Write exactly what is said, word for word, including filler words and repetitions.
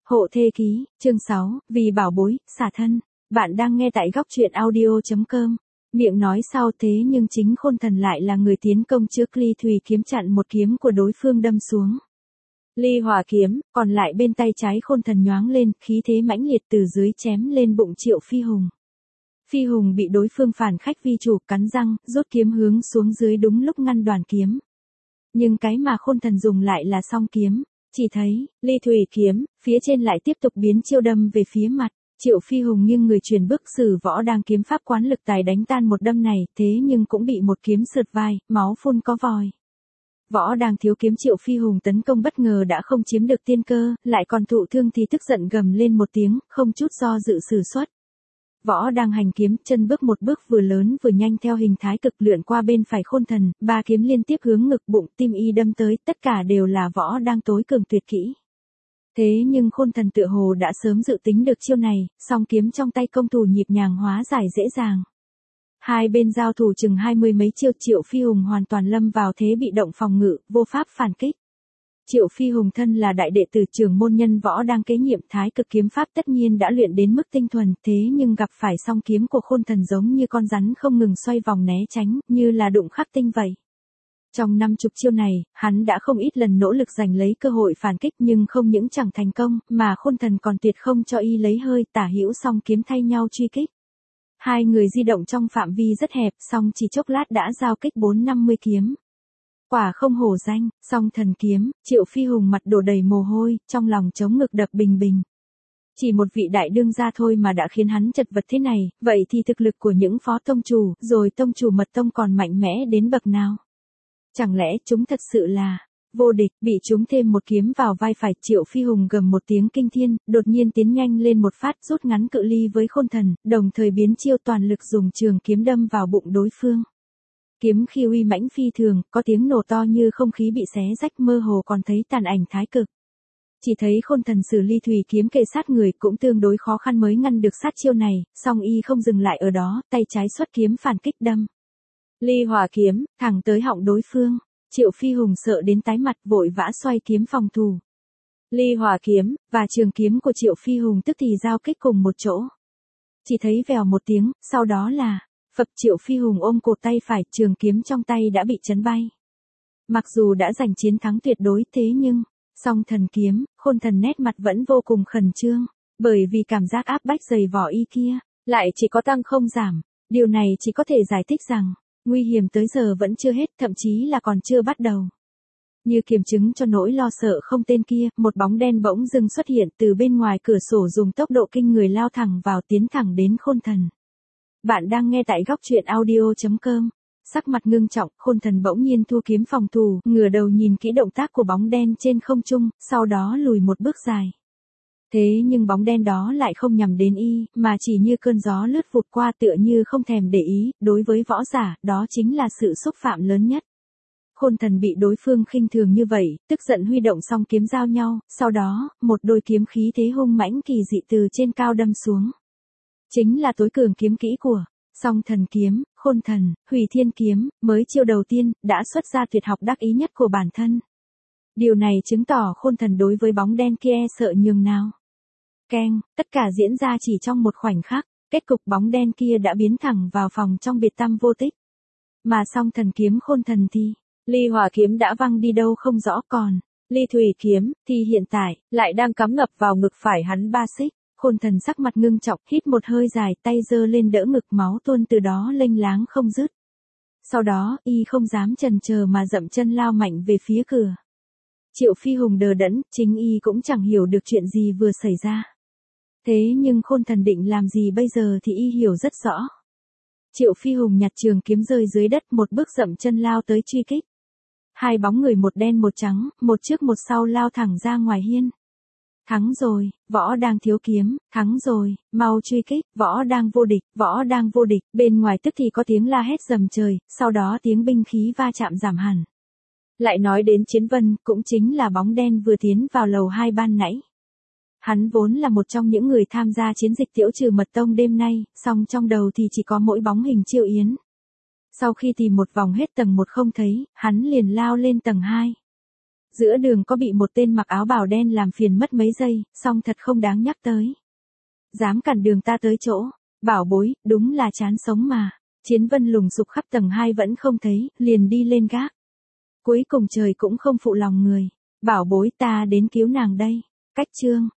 Hộ thê ký, chương sáu, vì bảo bối, xả thân. Bạn đang nghe tại góc truyện audio.com. Miệng nói sao thế nhưng chính Khôn Thần lại là người tiến công trước Ly Thùy kiếm chặn một kiếm của đối phương đâm xuống. Ly Hỏa kiếm, còn lại bên tay trái Khôn Thần nhoáng lên, khí thế mãnh liệt từ dưới chém lên bụng Triệu Phi Hùng. Phi Hùng bị đối phương phản khách vi chủ cắn răng, rút kiếm hướng xuống dưới đúng lúc ngăn đoàn kiếm. Nhưng cái mà Khôn Thần dùng lại là song kiếm. Chỉ thấy, Ly Thùy kiếm, phía trên lại tiếp tục biến chiêu đâm về phía mặt. Triệu Phi Hùng nghiêng người chuyển bước sử võ đang kiếm pháp quán lực tài đánh tan một đâm này, thế nhưng cũng bị một kiếm sượt vai, máu phun có vòi. Võ đang thiếu kiếm Triệu Phi Hùng tấn công bất ngờ đã không chiếm được tiên cơ, lại còn thụ thương thì tức giận gầm lên một tiếng, không chút do dự sử xuất. Võ đang hành kiếm, chân bước một bước vừa lớn vừa nhanh theo hình thái cực lượn qua bên phải Khôn Thần, ba kiếm liên tiếp hướng ngực bụng tim y đâm tới, tất cả đều là võ đang tối cường tuyệt kỹ. Thế nhưng Khôn Thần tựa hồ đã sớm dự tính được chiêu này, song kiếm trong tay công thủ nhịp nhàng hóa giải dễ dàng. Hai bên giao thủ chừng hai mươi mấy chiêu, Triệu Phi Hùng hoàn toàn lâm vào thế bị động phòng ngự, vô pháp phản kích. Triệu Phi Hùng thân là đại đệ tử trưởng môn nhân võ đang kế nhiệm thái cực kiếm pháp tất nhiên đã luyện đến mức tinh thuần, thế nhưng gặp phải song kiếm của Khôn Thần giống như con rắn không ngừng xoay vòng né tránh, như là đụng khắc tinh vậy. Trong năm chục chiêu này, hắn đã không ít lần nỗ lực giành lấy cơ hội phản kích nhưng không những chẳng thành công, mà Khôn Thần còn tuyệt không cho y lấy hơi, tả hữu song kiếm thay nhau truy kích. Hai người di động trong phạm vi rất hẹp, song chỉ chốc lát đã giao kích bốn năm mươi kiếm. Quả không hổ danh, song thần kiếm, Triệu Phi Hùng mặt đổ đầy mồ hôi, trong lòng chống ngực đập bình bình. Chỉ một vị đại đương gia thôi mà đã khiến hắn chật vật thế này, vậy thì thực lực của những phó tông chủ, rồi tông chủ mật tông còn mạnh mẽ đến bậc nào? Chẳng lẽ chúng thật sự là vô địch? Bị chúng thêm một kiếm vào vai phải, Triệu Phi Hùng gầm một tiếng kinh thiên, đột nhiên tiến nhanh lên một phát, rút ngắn cự ly với Khôn Thần, đồng thời biến chiêu toàn lực dùng trường kiếm đâm vào bụng đối phương. Kiếm khi uy mãnh phi thường, có tiếng nổ to như không khí bị xé rách, mơ hồ còn thấy tàn ảnh thái cực. Chỉ thấy Khôn Thần sử Ly Thùy kiếm kề sát người cũng tương đối khó khăn mới ngăn được sát chiêu này, song y không dừng lại ở đó, tay trái xuất kiếm phản kích đâm. Ly Hỏa kiếm, thẳng tới họng đối phương. Triệu Phi Hùng sợ đến tái mặt, vội vã xoay kiếm phòng thủ. Ly Hỏa kiếm, và trường kiếm của Triệu Phi Hùng tức thì giao kích cùng một chỗ. Chỉ thấy vèo một tiếng, sau đó là phập, Triệu Phi Hùng ôm cột tay phải, trường kiếm trong tay đã bị chấn bay. Mặc dù đã giành chiến thắng tuyệt đối thế nhưng, song thần kiếm, Khôn Thần nét mặt vẫn vô cùng khẩn trương, bởi vì cảm giác áp bách dày vỏ y kia, lại chỉ có tăng không giảm. Điều này chỉ có thể giải thích rằng, nguy hiểm tới giờ vẫn chưa hết, thậm chí là còn chưa bắt đầu. Như kiểm chứng cho nỗi lo sợ không tên kia, một bóng đen bỗng dưng xuất hiện từ bên ngoài cửa sổ dùng tốc độ kinh người lao thẳng vào, tiến thẳng đến Khôn Thần. Bạn đang nghe tại góc truyện audio.com. Sắc mặt ngưng trọng, Khôn Thần bỗng nhiên thu kiếm phòng thủ, ngửa đầu nhìn kỹ động tác của bóng đen trên không trung, sau đó lùi một bước dài. Thế nhưng bóng đen đó lại không nhằm đến y, mà chỉ như cơn gió lướt vụt qua, tựa như không thèm để ý. Đối với võ giả, đó chính là sự xúc phạm lớn nhất. Khôn Thần bị đối phương khinh thường như vậy, tức giận huy động song kiếm giao nhau, sau đó, một đôi kiếm khí thế hung mãnh kỳ dị từ trên cao đâm xuống. Chính là tối cường kiếm kỹ của song thần kiếm, Khôn Thần, Hủy Thiên kiếm, mới chiêu đầu tiên, đã xuất ra tuyệt học đắc ý nhất của bản thân. Điều này chứng tỏ Khôn Thần đối với bóng đen kia e sợ nhường nào. Keng, tất cả diễn ra chỉ trong một khoảnh khắc, kết cục bóng đen kia đã biến thẳng vào phòng trong biệt tăm vô tích. Mà song thần kiếm Khôn Thần thì, Ly Hỏa kiếm đã văng đi đâu không rõ, còn Ly Thùy kiếm thì hiện tại lại đang cắm ngập vào ngực phải hắn ba xích. Khôn Thần sắc mặt ngưng trọng, hít một hơi dài, tay giơ lên đỡ ngực, máu tuôn từ đó lênh láng không dứt. Sau đó, y không dám chần chờ mà dậm chân lao mạnh về phía cửa. Triệu Phi Hùng đờ đẫn, chính y cũng chẳng hiểu được chuyện gì vừa xảy ra. Thế nhưng Khôn Thần định làm gì bây giờ thì y hiểu rất rõ. Triệu Phi Hùng nhặt trường kiếm rơi dưới đất, một bước dậm chân lao tới truy kích. Hai bóng người một đen một trắng, một trước một sau lao thẳng ra ngoài hiên. Thắng rồi, võ đang thiếu kiếm, thắng rồi, mau truy kích, võ đang vô địch, võ đang vô địch. Bên ngoài tức thì có tiếng la hét rầm trời, sau đó tiếng binh khí va chạm giảm hẳn. Lại nói đến Chiến Vân, cũng chính là bóng đen vừa tiến vào lầu hai ban nãy. Hắn vốn là một trong những người tham gia chiến dịch Tiễu Trừ Mật Tông đêm nay, song trong đầu thì chỉ có mỗi bóng hình Chiêu Yến. Sau khi tìm một vòng hết tầng một không thấy, hắn liền lao lên tầng hai. Giữa đường có bị một tên mặc áo bào đen làm phiền mất mấy giây, song thật không đáng nhắc tới. Dám cản đường ta tới chỗ, bảo bối, đúng là chán sống mà. Chiến Vân lùng sục khắp tầng hai vẫn không thấy, liền đi lên gác. Cuối cùng trời cũng không phụ lòng người. Bảo bối ta đến cứu nàng đây. Cách chương.